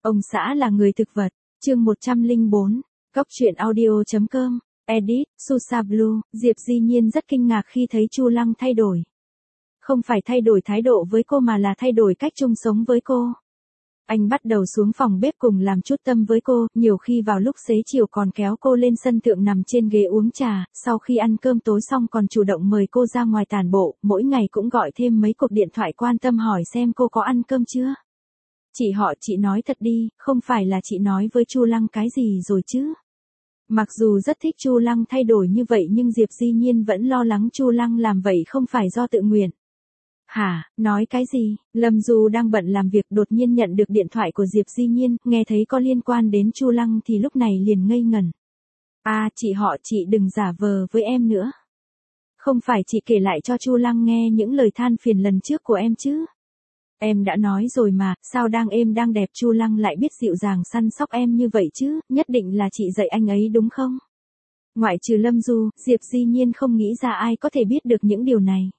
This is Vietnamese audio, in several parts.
Ông xã là người thực vật. Chương 104. Cóc truyện audio.com. Edit, Susa Blue. Diệp Di Nhiên rất kinh ngạc khi thấy Chu Lăng thay đổi. Không phải thay đổi thái độ với cô mà là thay đổi cách chung sống với cô. Anh bắt đầu xuống phòng bếp cùng làm chút tâm với cô, nhiều khi vào lúc xế chiều còn kéo cô lên sân thượng nằm trên ghế uống trà, sau khi ăn cơm tối xong còn chủ động mời cô ra ngoài tản bộ, mỗi ngày cũng gọi thêm mấy cuộc điện thoại quan tâm hỏi xem cô có ăn cơm chưa. Chị nói thật đi, không phải là chị nói với Chu Lăng cái gì rồi chứ? Mặc dù rất thích Chu Lăng thay đổi như vậy nhưng Diệp Di Nhiên vẫn lo lắng Chu Lăng làm vậy không phải do tự nguyện. Hả, nói cái gì? Lâm Du đang bận làm việc đột nhiên nhận được điện thoại của Diệp Di Nhiên, nghe thấy có liên quan đến Chu Lăng thì lúc này liền ngây ngẩn. Chị đừng giả vờ với em nữa. Không phải chị kể lại cho Chu Lăng nghe những lời than phiền lần trước của em chứ? Em đã nói rồi mà, sao đang êm đang đẹp Chu Lăng lại biết dịu dàng săn sóc em như vậy chứ, nhất định là chị dạy anh ấy đúng không? Ngoại trừ Lâm Du, Diệp Di Nhiên không nghĩ ra ai có thể biết được những điều này.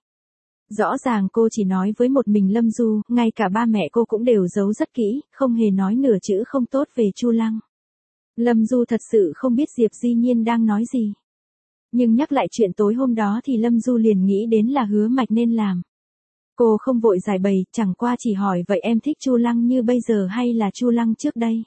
Rõ ràng cô chỉ nói với một mình Lâm Du, ngay cả ba mẹ cô cũng đều giấu rất kỹ, không hề nói nửa chữ không tốt về Chu Lăng. Lâm Du thật sự không biết Diệp Di Nhiên đang nói gì. Nhưng nhắc lại chuyện tối hôm đó thì Lâm Du liền nghĩ đến là Hứa Mạch nên làm. Cô không vội giải bày, chẳng qua chỉ hỏi vậy em thích Chu Lăng như bây giờ hay là Chu Lăng trước đây?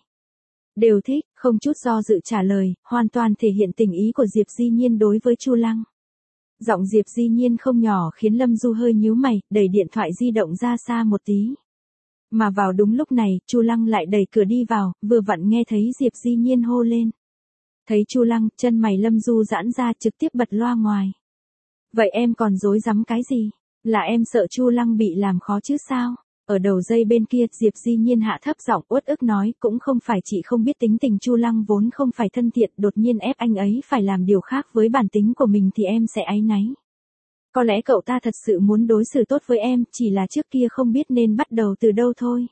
Đều thích, không chút do dự trả lời, hoàn toàn thể hiện tình ý của Diệp Di Nhiên đối với Chu Lăng. Giọng Diệp Di Nhiên không nhỏ khiến Lâm Du hơi nhíu mày, đẩy điện thoại di động ra xa một tí. Mà vào đúng lúc này, Chu Lăng lại đẩy cửa đi vào, vừa vặn nghe thấy Diệp Di Nhiên hô lên. Thấy Chu Lăng, chân mày Lâm Du giãn ra trực tiếp bật loa ngoài. Vậy em còn rối rắm cái gì? Là em sợ Chu Lăng bị làm khó chứ sao? Ở đầu dây bên kia, Diệp Di Nhiên hạ thấp giọng uất ức nói, cũng không phải chị không biết tính tình Chu Lăng vốn không phải thân thiện, đột nhiên ép anh ấy phải làm điều khác với bản tính của mình thì em sẽ áy náy. Có lẽ cậu ta thật sự muốn đối xử tốt với em, chỉ là trước kia không biết nên bắt đầu từ đâu thôi.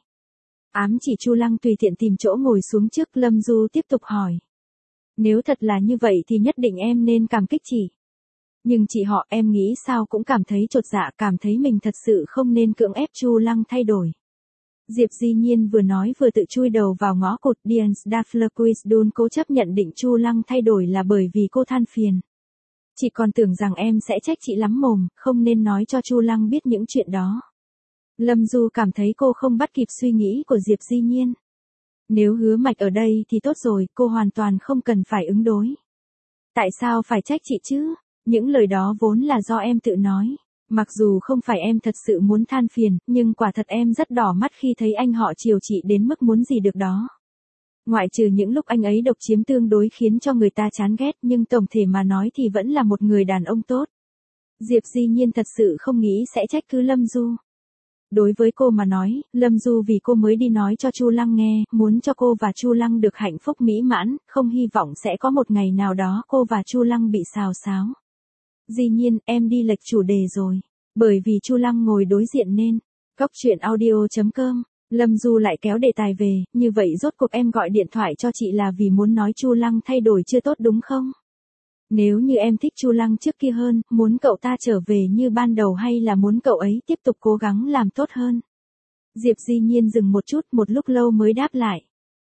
Ám chỉ Chu Lăng tùy tiện tìm chỗ ngồi xuống trước, Lâm Du tiếp tục hỏi. Nếu thật là như vậy thì nhất định em nên cảm kích chị. Nhưng em nghĩ sao cũng cảm thấy chột dạ, cảm thấy mình thật sự không nên cưỡng ép Chu Lăng thay đổi. Diệp Di Nhiên vừa nói vừa tự chui đầu vào ngõ cụt. Diane Daflequisdun cố chấp nhận định Chu Lăng thay đổi là bởi vì cô than phiền. Chị còn tưởng rằng em sẽ trách chị lắm mồm, không nên nói cho Chu Lăng biết những chuyện đó. Lâm Du cảm thấy cô không bắt kịp suy nghĩ của Diệp Di Nhiên. Nếu Hứa Mạch ở đây thì tốt rồi, cô hoàn toàn không cần phải ứng đối. Tại sao phải trách chị chứ? Những lời đó vốn là do em tự nói. Mặc dù không phải em thật sự muốn than phiền, nhưng quả thật em rất đỏ mắt khi thấy anh họ chiều chị đến mức muốn gì được đó. Ngoại trừ những lúc anh ấy độc chiếm tương đối khiến cho người ta chán ghét, nhưng tổng thể mà nói thì vẫn là một người đàn ông tốt. Diệp Di Nhiên thật sự không nghĩ sẽ trách cứ Lâm Du. Đối với cô mà nói, Lâm Du vì cô mới đi nói cho Chu Lăng nghe, muốn cho cô và Chu Lăng được hạnh phúc mỹ mãn, không hy vọng sẽ có một ngày nào đó cô và Chu Lăng bị xào xáo. Di Nhiên, em đi lệch chủ đề rồi. Bởi vì Chu Lăng ngồi đối diện nên. Cóc truyện audio.com. Lâm Du lại kéo đề tài về, như vậy rốt cuộc em gọi điện thoại cho chị là vì muốn nói Chu Lăng thay đổi chưa tốt đúng không? Nếu như em thích Chu Lăng trước kia hơn, muốn cậu ta trở về như ban đầu hay là muốn cậu ấy tiếp tục cố gắng làm tốt hơn? Diệp Di Nhiên dừng một chút, một lúc lâu mới đáp lại.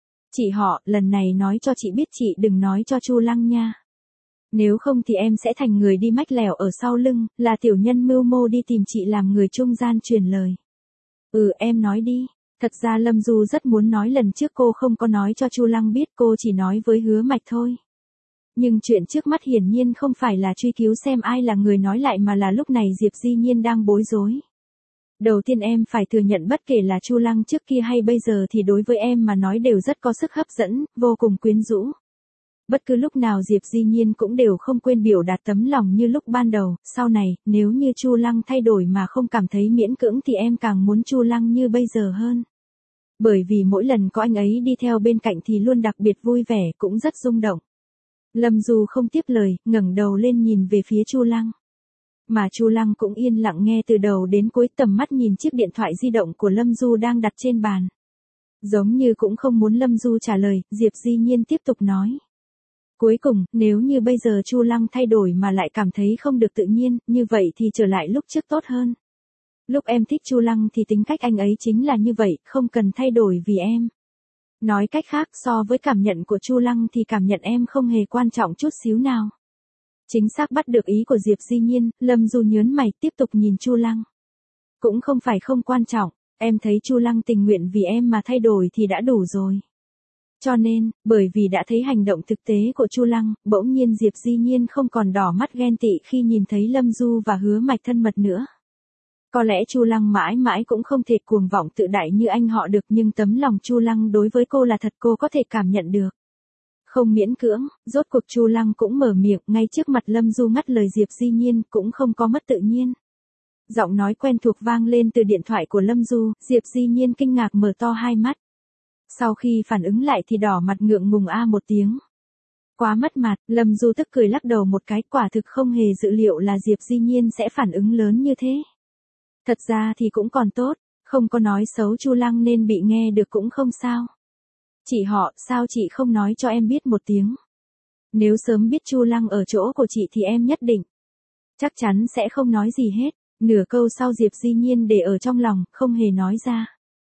Lần này nói cho chị biết chị đừng nói cho Chu Lăng nha. Nếu không thì em sẽ thành người đi mách lèo ở sau lưng, là tiểu nhân mưu mô đi tìm chị làm người trung gian truyền lời. Em nói đi. Thật ra Lâm Du rất muốn nói lần trước cô không có nói cho Chu Lăng biết, cô chỉ nói với Hứa Mạch thôi. Nhưng chuyện trước mắt hiển nhiên không phải là truy cứu xem ai là người nói lại mà là lúc này Diệp Di Nhiên đang bối rối. Đầu tiên em phải thừa nhận bất kể là Chu Lăng trước kia hay bây giờ thì đối với em mà nói đều rất có sức hấp dẫn, vô cùng quyến rũ. Bất cứ lúc nào Diệp Di Nhiên cũng đều không quên biểu đạt tấm lòng như lúc ban đầu, sau này, nếu như Chu Lăng thay đổi mà không cảm thấy miễn cưỡng thì em càng muốn Chu Lăng như bây giờ hơn. Bởi vì mỗi lần có anh ấy đi theo bên cạnh thì luôn đặc biệt vui vẻ, cũng rất rung động. Lâm Du không tiếp lời, ngẩng đầu lên nhìn về phía Chu Lăng. Mà Chu Lăng cũng yên lặng nghe từ đầu đến cuối, tầm mắt nhìn chiếc điện thoại di động của Lâm Du đang đặt trên bàn. Giống như cũng không muốn Lâm Du trả lời, Diệp Di Nhiên tiếp tục nói. Cuối cùng, nếu như bây giờ Chu Lăng thay đổi mà lại cảm thấy không được tự nhiên, như vậy thì trở lại lúc trước tốt hơn. Lúc em thích Chu Lăng thì tính cách anh ấy chính là như vậy, không cần thay đổi vì em. Nói cách khác, so với cảm nhận của Chu Lăng thì cảm nhận em không hề quan trọng chút xíu nào. Chính xác bắt được ý của Diệp Di Nhiên, Lâm Du nhớn mày tiếp tục nhìn Chu Lăng. Cũng không phải không quan trọng, em thấy Chu Lăng tình nguyện vì em mà thay đổi thì đã đủ rồi. Cho nên, bởi vì đã thấy hành động thực tế của Chu Lăng, bỗng nhiên Diệp Di Nhiên không còn đỏ mắt ghen tị khi nhìn thấy Lâm Du và Hứa Mạch thân mật nữa. Có lẽ Chu Lăng mãi mãi cũng không thể cuồng vọng tự đại như anh họ được, nhưng tấm lòng Chu Lăng đối với cô là thật, cô có thể cảm nhận được. Không miễn cưỡng, rốt cuộc Chu Lăng cũng mở miệng ngay trước mặt Lâm Du ngắt lời Diệp Di Nhiên, cũng không có mất tự nhiên. Giọng nói quen thuộc vang lên từ điện thoại của Lâm Du, Diệp Di Nhiên kinh ngạc mở to hai mắt. Sau khi phản ứng lại thì đỏ mặt ngượng ngùng a một tiếng. Quá mất mặt, Lâm Du tức cười lắc đầu một cái, quả thực không hề dự liệu là Diệp Di Nhiên sẽ phản ứng lớn như thế. Thật ra thì cũng còn tốt, không có nói xấu Chu Lăng nên bị nghe được cũng không sao. Chị họ, sao chị không nói cho em biết một tiếng? Nếu sớm biết Chu Lăng ở chỗ của chị thì em nhất định chắc chắn sẽ không nói gì hết. Nửa câu sau Diệp Di Nhiên để ở trong lòng, không hề nói ra.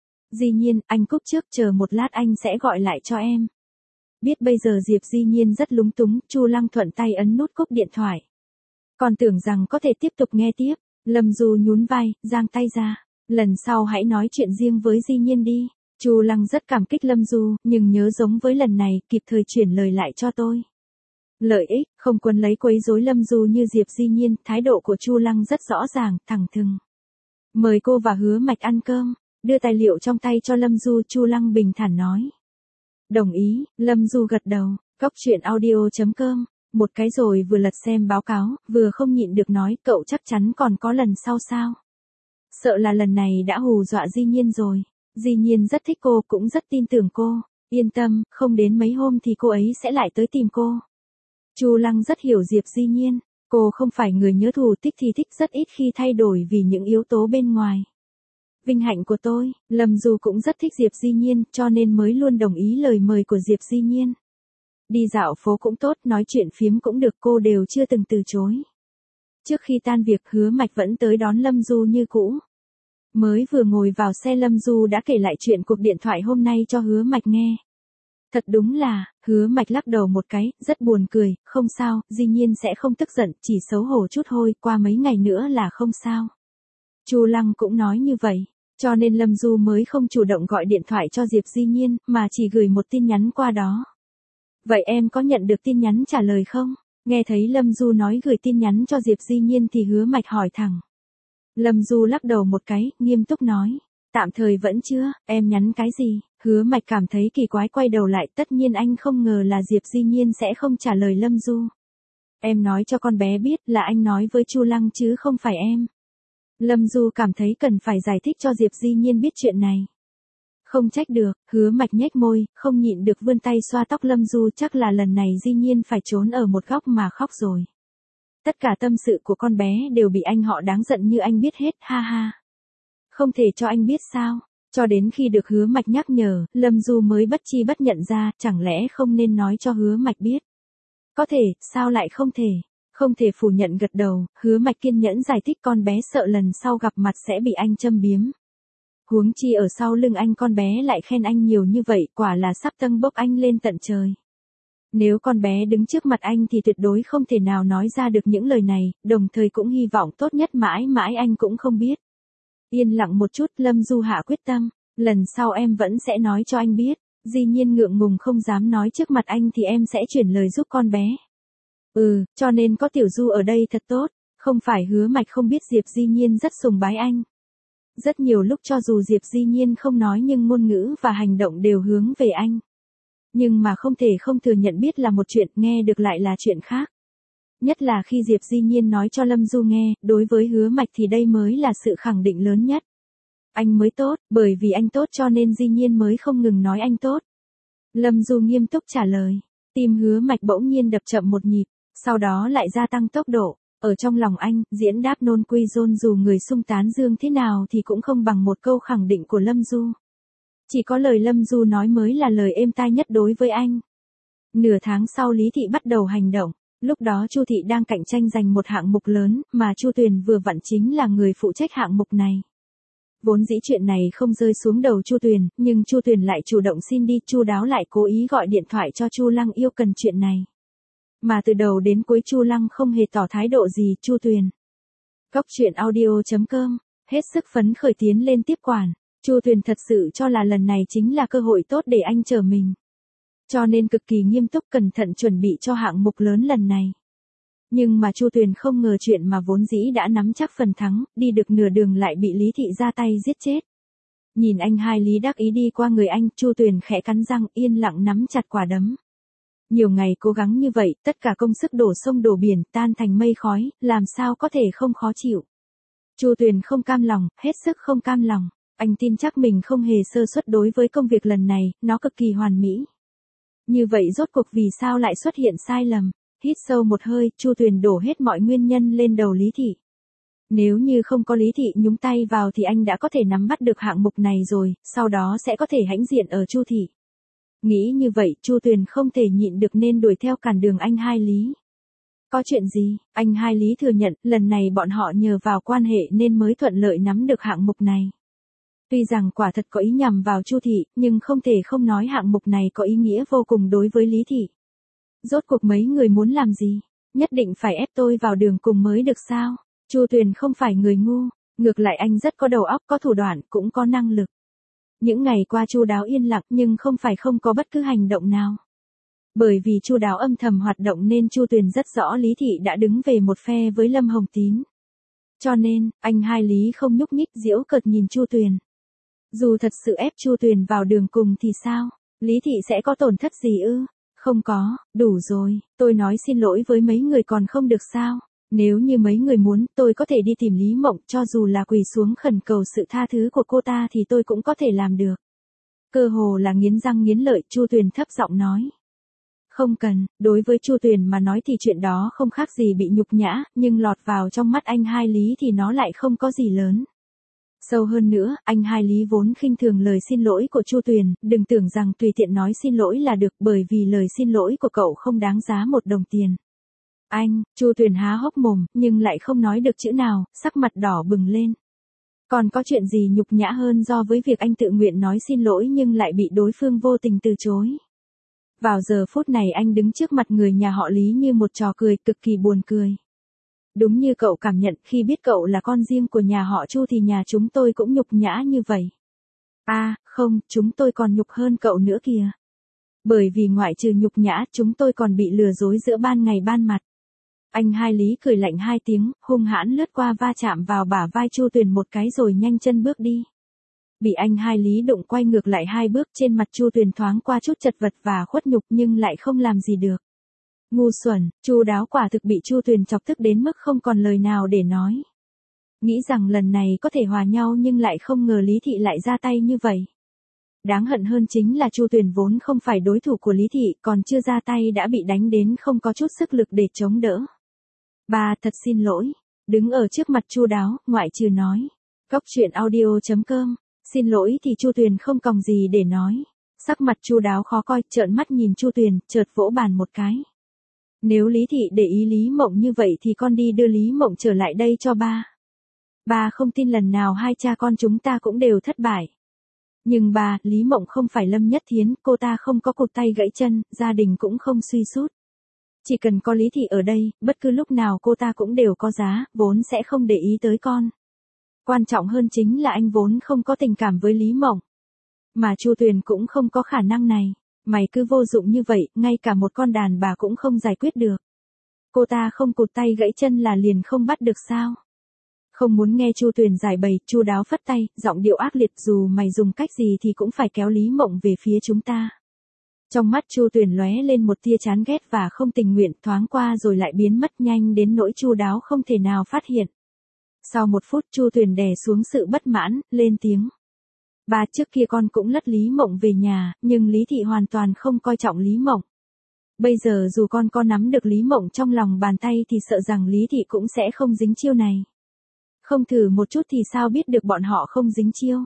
Di Nhiên, anh cúp trước, chờ một lát anh sẽ gọi lại cho em. Biết bây giờ Diệp Di Nhiên rất lúng túng, Chu Lăng thuận tay ấn nút cúp điện thoại. Còn tưởng rằng có thể tiếp tục nghe tiếp, Lâm Du nhún vai, giang tay ra. Lần sau hãy nói chuyện riêng với Di Nhiên đi. Chu Lăng rất cảm kích Lâm Du, nhưng nhớ giống với lần này, kịp thời chuyển lời lại cho tôi. Lợi ích, không quấn lấy quấy rối Lâm Du như Diệp Di Nhiên, thái độ của Chu Lăng rất rõ ràng, thẳng thừng. Mời cô và Hứa Mạch ăn cơm, đưa tài liệu trong tay cho Lâm Du, Chu Lăng bình thản nói. Đồng ý, Lâm Du gật đầu, Cóc Truyện Audio.com, một cái rồi vừa lật xem báo cáo, vừa không nhịn được nói, cậu chắc chắn còn có lần sau sao? Sợ là lần này đã hù dọa Di Nhiên rồi. Di Nhiên rất thích cô, cũng rất tin tưởng cô. Yên tâm, không đến mấy hôm thì cô ấy sẽ lại tới tìm cô. Chu Lăng rất hiểu Diệp Di Nhiên. Cô không phải người nhớ thù, thích thì thích, rất ít khi thay đổi vì những yếu tố bên ngoài. Vinh hạnh của tôi, Lâm Du cũng rất thích Diệp Di Nhiên, cho nên mới luôn đồng ý lời mời của Diệp Di Nhiên. Đi dạo phố cũng tốt, nói chuyện phiếm cũng được, cô đều chưa từng từ chối. Trước khi tan việc, Hứa Mạch vẫn tới đón Lâm Du như cũ. Mới vừa ngồi vào xe, Lâm Du đã kể lại chuyện cuộc điện thoại hôm nay cho Hứa Mạch nghe. Thật đúng là, Hứa Mạch lắc đầu một cái, rất buồn cười, không sao, Di Nhiên sẽ không tức giận, chỉ xấu hổ chút thôi, qua mấy ngày nữa là không sao. Chu Lăng cũng nói như vậy, cho nên Lâm Du mới không chủ động gọi điện thoại cho Diệp Di Nhiên, mà chỉ gửi một tin nhắn qua đó. Vậy em có nhận được tin nhắn trả lời không? Nghe thấy Lâm Du nói gửi tin nhắn cho Diệp Di Nhiên thì Hứa Mạch hỏi thẳng. Lâm Du lắc đầu một cái, nghiêm túc nói. Tạm thời vẫn chưa, em nhắn cái gì? Hứa Mạch cảm thấy kỳ quái, quay đầu lại, tất nhiên anh không ngờ là Diệp Di Nhiên sẽ không trả lời Lâm Du. Em nói cho con bé biết là anh nói với Chu Lăng chứ không phải em. Lâm Du cảm thấy cần phải giải thích cho Diệp Di Nhiên biết chuyện này. Không trách được, Hứa Mạch nhếch môi, không nhịn được vươn tay xoa tóc Lâm Du, chắc là lần này Di Nhiên phải trốn ở một góc mà khóc rồi. Tất cả tâm sự của con bé đều bị anh họ đáng giận như anh biết hết, ha ha. Không thể cho anh biết sao? Cho đến khi được Hứa Mạch nhắc nhở, Lâm Du mới bất chi bất nhận ra, chẳng lẽ không nên nói cho Hứa Mạch biết. Có thể, sao lại không thể? Không thể phủ nhận, gật đầu, Hứa Mạch kiên nhẫn giải thích, con bé sợ lần sau gặp mặt sẽ bị anh châm biếm. Huống chi ở sau lưng anh con bé lại khen anh nhiều như vậy, quả là sắp tâng bốc anh lên tận trời. Nếu con bé đứng trước mặt anh thì tuyệt đối không thể nào nói ra được những lời này, đồng thời cũng hy vọng tốt nhất mãi mãi anh cũng không biết. Yên lặng một chút, Lâm Du hạ quyết tâm, lần sau em vẫn sẽ nói cho anh biết. Di Nhiên ngượng ngùng không dám nói trước mặt anh thì em sẽ chuyển lời giúp con bé. Cho nên có Tiểu Du ở đây thật tốt, không phải Hứa Mạch không biết Diệp Di Nhiên rất sùng bái anh. Rất nhiều lúc cho dù Diệp Di Nhiên không nói nhưng ngôn ngữ và hành động đều hướng về anh. Nhưng mà không thể không thừa nhận, biết là một chuyện, nghe được lại là chuyện khác. Nhất là khi Diệp Di Nhiên nói cho Lâm Du nghe, đối với Hứa Mạch thì đây mới là sự khẳng định lớn nhất. Anh mới tốt, bởi vì anh tốt cho nên Di Nhiên mới không ngừng nói anh tốt. Lâm Du nghiêm túc trả lời, tim Hứa Mạch bỗng nhiên đập chậm một nhịp, sau đó lại gia tăng tốc độ. Ở trong lòng anh, diễn đáp nôn quy rôn dù người xung tán dương thế nào thì cũng không bằng một câu khẳng định của Lâm Du. Chỉ có lời Lâm Du nói mới là lời êm tai nhất đối với anh. Nửa tháng sau Lý Thị bắt đầu hành động. Lúc đó Chu Thị đang cạnh tranh giành một hạng mục lớn, mà Chu Tuyền vừa vặn chính là người phụ trách hạng mục này. Vốn dĩ chuyện này không rơi xuống đầu Chu Tuyền, nhưng Chu Tuyền lại chủ động xin đi, Chu Đáo lại cố ý gọi điện thoại cho Chu Lăng yêu cần chuyện này. Mà từ đầu đến cuối Chu Lăng không hề tỏ thái độ gì, Chu Tuyền. Cóc truyện audio.com, hết sức phấn khởi tiến lên tiếp quản. Chu Tuyền thật sự cho là lần này chính là cơ hội tốt để anh trở mình. Cho nên cực kỳ nghiêm túc cẩn thận chuẩn bị cho hạng mục lớn lần này. Nhưng mà Chu Tuyền không ngờ chuyện mà vốn dĩ đã nắm chắc phần thắng, đi được nửa đường lại bị Lý Thị ra tay giết chết. Nhìn anh hai Lý đắc ý đi qua người anh, Chu Tuyền khẽ cắn răng yên lặng nắm chặt quả đấm. Nhiều ngày cố gắng như vậy, tất cả công sức đổ sông đổ biển, tan thành mây khói, làm sao có thể không khó chịu. Chu Tuyền không cam lòng, hết sức không cam lòng. Anh tin chắc mình không hề sơ suất đối với công việc lần này, nó cực kỳ hoàn mỹ. Như vậy rốt cuộc vì sao lại xuất hiện sai lầm? Hít sâu một hơi, Chu Tuyền đổ hết mọi nguyên nhân lên đầu Lý Thị. Nếu như không có Lý Thị nhúng tay vào thì anh đã có thể nắm bắt được hạng mục này rồi, sau đó sẽ có thể hãnh diện ở Chu Thị. Nghĩ như vậy, Chu Tuyền không thể nhịn được nên đuổi theo cản đường anh hai Lý. Có chuyện gì? Anh hai Lý thừa nhận, lần này bọn họ nhờ vào quan hệ nên mới thuận lợi nắm được hạng mục này. Tuy rằng quả thật có ý nhằm vào Chu Thị, nhưng không thể không nói hạng mục này có ý nghĩa vô cùng đối với Lý Thị. Rốt cuộc mấy người muốn làm gì? Nhất định phải ép tôi vào đường cùng mới được sao? Chu Tuyền không phải người ngu, ngược lại anh rất có đầu óc, có thủ đoạn, cũng có năng lực. Những ngày qua Chu Đáo yên lặng nhưng không phải không có bất cứ hành động nào. Bởi vì Chu Đáo âm thầm hoạt động nên Chu Tuyền rất rõ Lý Thị đã đứng về một phe với Lâm Hồng Tín. Cho nên, anh hai Lý không nhúc nhích giễu cợt nhìn Chu Tuyền. Dù thật sự ép Chu Tuyền vào đường cùng thì sao? Lý Thị sẽ có tổn thất gì ư? Không có, đủ rồi, tôi nói xin lỗi với mấy người còn không được sao? Nếu như mấy người muốn, tôi có thể đi tìm Lý Mộng, cho dù là quỳ xuống khẩn cầu sự tha thứ của cô ta thì tôi cũng có thể làm được. Cơ hồ là nghiến răng nghiến lợi, Chu Tuyền thấp giọng nói. Không cần, đối với Chu Tuyền mà nói thì chuyện đó không khác gì bị nhục nhã, nhưng lọt vào trong mắt anh hai Lý thì nó lại không có gì lớn. Sâu hơn nữa, anh hai Lý vốn khinh thường lời xin lỗi của Chu Tuyền, đừng tưởng rằng tùy tiện nói xin lỗi là được, bởi vì lời xin lỗi của cậu không đáng giá một đồng tiền. Anh, Chu Tuyền há hốc mồm, nhưng lại không nói được chữ nào, sắc mặt đỏ bừng lên. Còn có chuyện gì nhục nhã hơn so với việc anh tự nguyện nói xin lỗi nhưng lại bị đối phương vô tình từ chối. Vào giờ phút này anh đứng trước mặt người nhà họ Lý như một trò cười, cực kỳ buồn cười. Đúng như cậu cảm nhận, khi biết cậu là con riêng của nhà họ Chu thì nhà chúng tôi cũng nhục nhã như vậy. À, không, chúng tôi còn nhục hơn cậu nữa kìa. Bởi vì ngoại trừ nhục nhã, chúng tôi còn bị lừa dối giữa ban ngày ban mặt. Anh hai Lý cười lạnh hai tiếng, hung hãn lướt qua va chạm vào bả vai Chu Tuyền một cái rồi nhanh chân bước đi. Bị anh hai Lý đụng quay ngược lại hai bước, trên mặt Chu Tuyền thoáng qua chút chật vật và khuất nhục nhưng lại không làm gì được. Ngu xuẩn, Chu Đáo quả thực bị Chu Tuyền chọc tức đến mức không còn lời nào để nói. Nghĩ rằng lần này có thể hòa nhau nhưng lại không ngờ Lý Thị lại ra tay như vậy. Đáng hận hơn chính là Chu Tuyền vốn không phải đối thủ của Lý Thị, còn chưa ra tay đã bị đánh đến không có chút sức lực để chống đỡ. Bà thật xin lỗi. Đứng ở trước mặt Chu Đáo, ngoại trừ nói. Cóc truyện audio.com, xin lỗi thì Chu Tuyền không còn gì để nói. Sắc mặt Chu Đáo khó coi, trợn mắt nhìn Chu Tuyền, chợt vỗ bàn một cái. Nếu Lý Thị để ý Lý Mộng như vậy thì con đi đưa Lý Mộng trở lại đây cho ba. Ba không tin lần nào hai cha con chúng ta cũng đều thất bại. Nhưng bà, Lý Mộng không phải Lâm Nhất Thiến, cô ta không có cụt tay gãy chân, gia đình cũng không suy sút. Chỉ cần có Lý Thị ở đây, bất cứ lúc nào cô ta cũng đều có giá, vốn sẽ không để ý tới con. Quan trọng hơn chính là anh vốn không có tình cảm với Lý Mộng. Mà Chu Tuyền cũng không có khả năng này. Mày cứ vô dụng như vậy, ngay cả một con đàn bà cũng không giải quyết được. Cô ta không cụt tay gãy chân là liền không bắt được sao? Không muốn nghe Chu Tuyền giải bày, Chu Đáo phất tay, giọng điệu ác liệt, dù mày dùng cách gì thì cũng phải kéo Lý Mộng về phía chúng ta. Trong mắt Chu Tuyền lóe lên một tia chán ghét và không tình nguyện, thoáng qua rồi lại biến mất nhanh đến nỗi Chu Đáo không thể nào phát hiện. Sau một phút Chu Tuyền đè xuống sự bất mãn, lên tiếng. Bà, trước kia con cũng lất Lý Mộng về nhà, nhưng Lý Thị hoàn toàn không coi trọng Lý Mộng. Bây giờ dù con có nắm được Lý Mộng trong lòng bàn tay thì sợ rằng Lý Thị cũng sẽ không dính chiêu này. Không thử một chút thì sao biết được bọn họ không dính chiêu.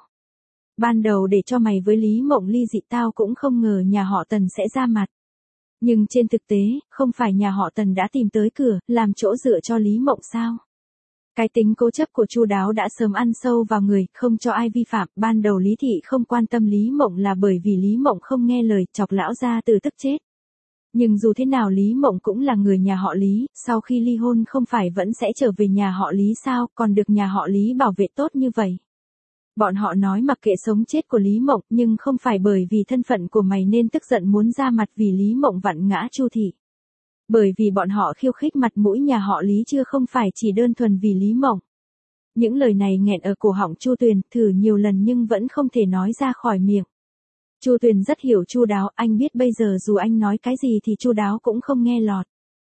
Ban đầu để cho mày với Lý Mộng ly dị tao cũng không ngờ nhà họ Tần sẽ ra mặt. Nhưng trên thực tế, không phải nhà họ Tần đã tìm tới cửa, làm chỗ dựa cho Lý Mộng sao? Cái tính cố chấp của Chu Đáo đã sớm ăn sâu vào người, không cho ai vi phạm. Ban đầu Lý Thị không quan tâm Lý Mộng là bởi vì Lý Mộng không nghe lời, chọc lão gia từ tức chết. Nhưng dù thế nào Lý Mộng cũng là người nhà họ Lý, sau khi ly hôn không phải vẫn sẽ trở về nhà họ Lý sao, còn được nhà họ Lý bảo vệ tốt như vậy. Bọn họ nói mặc kệ sống chết của Lý Mộng, nhưng không phải bởi vì thân phận của mày nên tức giận muốn ra mặt vì Lý Mộng vặn ngã Chu Thị. Bởi vì bọn họ khiêu khích mặt mũi nhà họ Lý chứ không phải chỉ đơn thuần vì Lý Mộng. Những lời này nghẹn ở cổ họng Chu Tuyền, thử nhiều lần nhưng vẫn không thể nói ra khỏi miệng. Chu Tuyền rất hiểu Chu Đáo, anh biết bây giờ dù anh nói cái gì thì Chu Đáo cũng không nghe lọt.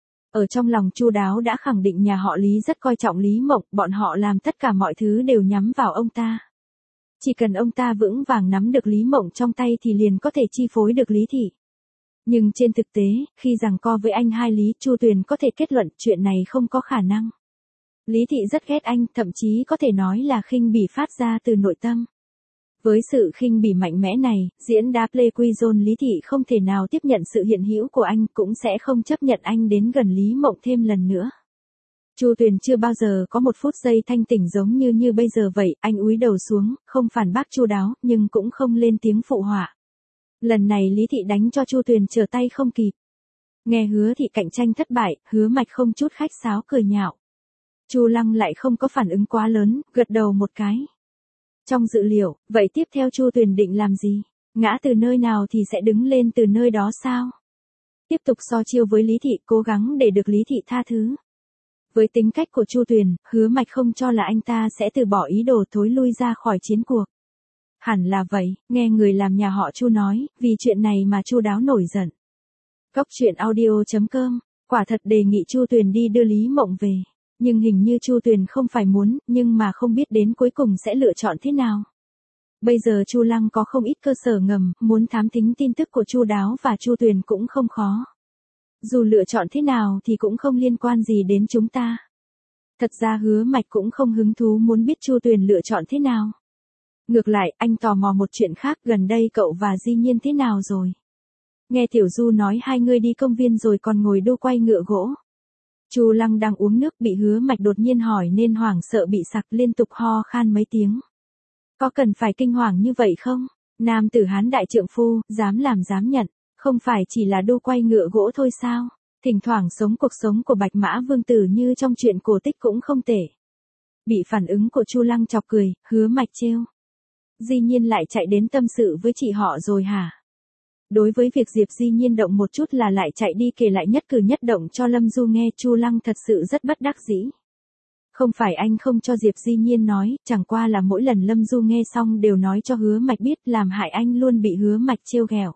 Ở trong lòng Chu Đáo đã khẳng định nhà họ Lý rất coi trọng Lý Mộng, bọn họ làm tất cả mọi thứ đều nhắm vào ông ta. Chỉ cần ông ta vững vàng nắm được Lý Mộng trong tay thì liền có thể chi phối được Lý Thị. Nhưng trên thực tế, khi giằng co với anh hai Lý, Chu Tuyền có thể kết luận chuyện này không có khả năng. Lý Thị rất ghét anh, thậm chí có thể nói là khinh bỉ phát ra từ nội tâm. Với sự khinh bỉ mạnh mẽ này, diễn đá Pleiquizone Lý Thị không thể nào tiếp nhận sự hiện hữu của anh, cũng sẽ không chấp nhận anh đến gần Lý Mộng thêm lần nữa. Chu Tuyền chưa bao giờ có một phút giây thanh tỉnh giống như bây giờ vậy, anh cúi đầu xuống, không phản bác Chu Đáo, nhưng cũng không lên tiếng phụ họa. Lần này Lý Thị đánh cho Chu Tuyền trở tay không kịp. Nghe Hứa Thị cạnh tranh thất bại, Hứa Mạch không chút khách sáo cười nhạo. Chu Lăng lại không có phản ứng quá lớn, gật đầu một cái. Trong dự liệu, vậy tiếp theo Chu Tuyền định làm gì? Ngã từ nơi nào thì sẽ đứng lên từ nơi đó sao? Tiếp tục so chiêu với Lý Thị, cố gắng để được Lý Thị tha thứ. Với tính cách của Chu Tuyền, Hứa Mạch không cho là anh ta sẽ từ bỏ ý đồ thối lui ra khỏi chiến cuộc. Hẳn là vậy, nghe người làm nhà họ Chu nói, vì chuyện này mà Chu Đáo nổi giận. Góc truyện audio.com, quả thật đề nghị Chu Tuyền đi đưa Lý Mộng về. Nhưng hình như Chu Tuyền không phải muốn, nhưng mà không biết đến cuối cùng sẽ lựa chọn thế nào. Bây giờ Chu Lăng có không ít cơ sở ngầm, muốn thám thính tin tức của Chu Đáo và Chu Tuyền cũng không khó. Dù lựa chọn thế nào thì cũng không liên quan gì đến chúng ta. Thật ra Hứa Mạch cũng không hứng thú muốn biết Chu Tuyền lựa chọn thế nào. Ngược lại, anh tò mò một chuyện khác, gần đây cậu và Di Nhiên thế nào rồi? Nghe Tiểu Du nói hai người đi công viên rồi còn ngồi đu quay ngựa gỗ. Chu Lăng đang uống nước bị Hứa Mạch đột nhiên hỏi nên hoảng sợ bị sặc, liên tục ho khan mấy tiếng. Có cần phải kinh hoàng như vậy không? Nam tử Hán đại trượng phu, dám làm dám nhận, không phải chỉ là đu quay ngựa gỗ thôi sao? Thỉnh thoảng sống cuộc sống của Bạch Mã Vương tử như trong truyện cổ tích cũng không tệ. Bị phản ứng của Chu Lăng chọc cười, Hứa Mạch trêu. Di Nhiên lại chạy đến tâm sự với chị họ rồi hả? Đối với việc Diệp Di Nhiên động một chút là lại chạy đi kể lại nhất cử nhất động cho Lâm Du nghe, Chu Lăng thật sự rất bất đắc dĩ. Không phải anh không cho Diệp Di Nhiên nói, chẳng qua là mỗi lần Lâm Du nghe xong đều nói cho Hứa Mạch biết, làm hại anh luôn bị Hứa Mạch trêu ghẹo.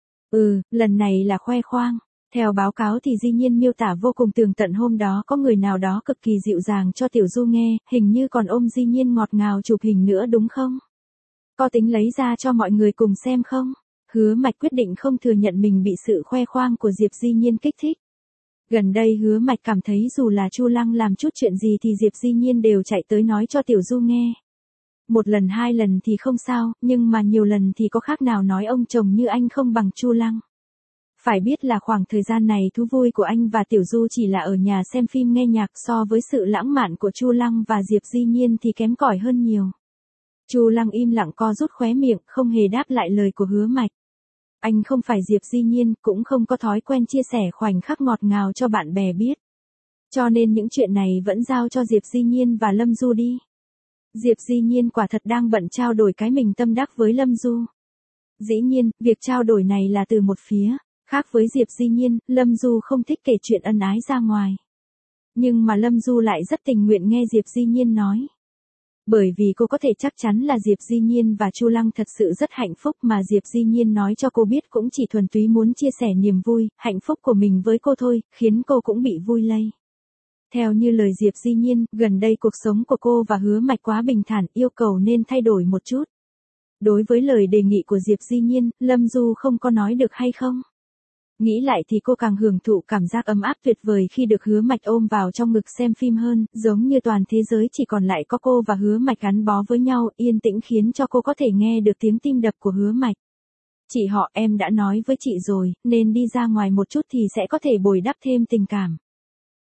Lần này là khoe khoang. Theo báo cáo thì Di Nhiên miêu tả vô cùng tường tận, hôm đó có người nào đó cực kỳ dịu dàng cho Tiểu Du nghe, hình như còn ôm Di Nhiên ngọt ngào chụp hình nữa đúng không? Có tính lấy ra cho mọi người cùng xem không? Hứa Mạch quyết định không thừa nhận mình bị sự khoe khoang của Diệp Di Nhiên kích thích. Gần đây Hứa Mạch cảm thấy dù là Chu Lăng làm chút chuyện gì thì Diệp Di Nhiên đều chạy tới nói cho Tiểu Du nghe. Một lần hai lần thì không sao, nhưng mà nhiều lần thì có khác nào nói ông chồng như anh không bằng Chu Lăng. Phải biết là khoảng thời gian này thú vui của anh và Tiểu Du chỉ là ở nhà xem phim nghe nhạc, so với sự lãng mạn của Chu Lăng và Diệp Di Nhiên thì kém cỏi hơn nhiều. Chu Lăng im lặng co rút khóe miệng, không hề đáp lại lời của Hứa Mạch. Anh không phải Diệp Di Nhiên, cũng không có thói quen chia sẻ khoảnh khắc ngọt ngào cho bạn bè biết. Cho nên những chuyện này vẫn giao cho Diệp Di Nhiên và Lâm Du đi. Diệp Di Nhiên quả thật đang bận trao đổi cái mình tâm đắc với Lâm Du. Dĩ nhiên, việc trao đổi này là từ một phía. Khác với Diệp Di Nhiên, Lâm Du không thích kể chuyện ân ái ra ngoài. Nhưng mà Lâm Du lại rất tình nguyện nghe Diệp Di Nhiên nói. Bởi vì cô có thể chắc chắn là Diệp Di Nhiên và Chu Lăng thật sự rất hạnh phúc, mà Diệp Di Nhiên nói cho cô biết cũng chỉ thuần túy muốn chia sẻ niềm vui, hạnh phúc của mình với cô thôi, khiến cô cũng bị vui lây. Theo như lời Diệp Di Nhiên, gần đây cuộc sống của cô và Hứa Mạch quá bình thản, yêu cầu nên thay đổi một chút. Đối với lời đề nghị của Diệp Di Nhiên, Lâm Du không có nói được hay không? Nghĩ lại thì cô càng hưởng thụ cảm giác ấm áp tuyệt vời khi được Hứa Mạch ôm vào trong ngực xem phim hơn, giống như toàn thế giới chỉ còn lại có cô và Hứa Mạch gắn bó với nhau, yên tĩnh khiến cho cô có thể nghe được tiếng tim đập của Hứa Mạch. Chị họ, em đã nói với chị rồi, nên đi ra ngoài một chút thì sẽ có thể bồi đắp thêm tình cảm.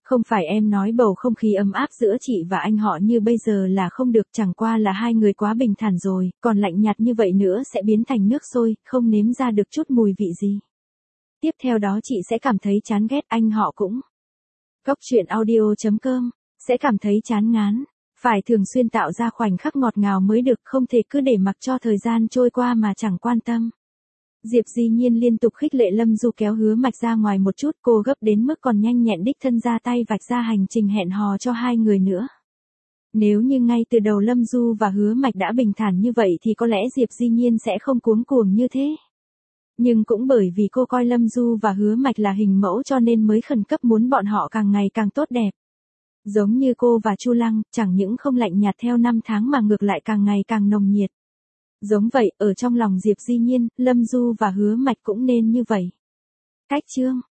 Không phải em nói bầu không khí ấm áp giữa chị và anh họ như bây giờ là không được, chẳng qua là hai người quá bình thản rồi, còn lạnh nhạt như vậy nữa sẽ biến thành nước sôi, không nếm ra được chút mùi vị gì. Tiếp theo đó chị sẽ cảm thấy chán ghét, anh họ cũng. Cốc truyện audio.com, sẽ cảm thấy chán ngán. Phải thường xuyên tạo ra khoảnh khắc ngọt ngào mới được, không thể cứ để mặc cho thời gian trôi qua mà chẳng quan tâm. Diệp Di Nhiên liên tục khích lệ Lâm Du kéo Hứa Mạch ra ngoài một chút, cô gấp đến mức còn nhanh nhẹn đích thân ra tay vạch ra hành trình hẹn hò cho hai người nữa. Nếu như ngay từ đầu Lâm Du và Hứa Mạch đã bình thản như vậy thì có lẽ Diệp Di Nhiên sẽ không cuống cuồng như thế. Nhưng cũng bởi vì cô coi Lâm Du và Hứa Mạch là hình mẫu cho nên mới khẩn cấp muốn bọn họ càng ngày càng tốt đẹp. Giống như cô và Chu Lăng, chẳng những không lạnh nhạt theo năm tháng mà ngược lại càng ngày càng nồng nhiệt. Giống vậy, ở trong lòng Diệp Di Nhiên, Lâm Du và Hứa Mạch cũng nên như vậy. Cách chương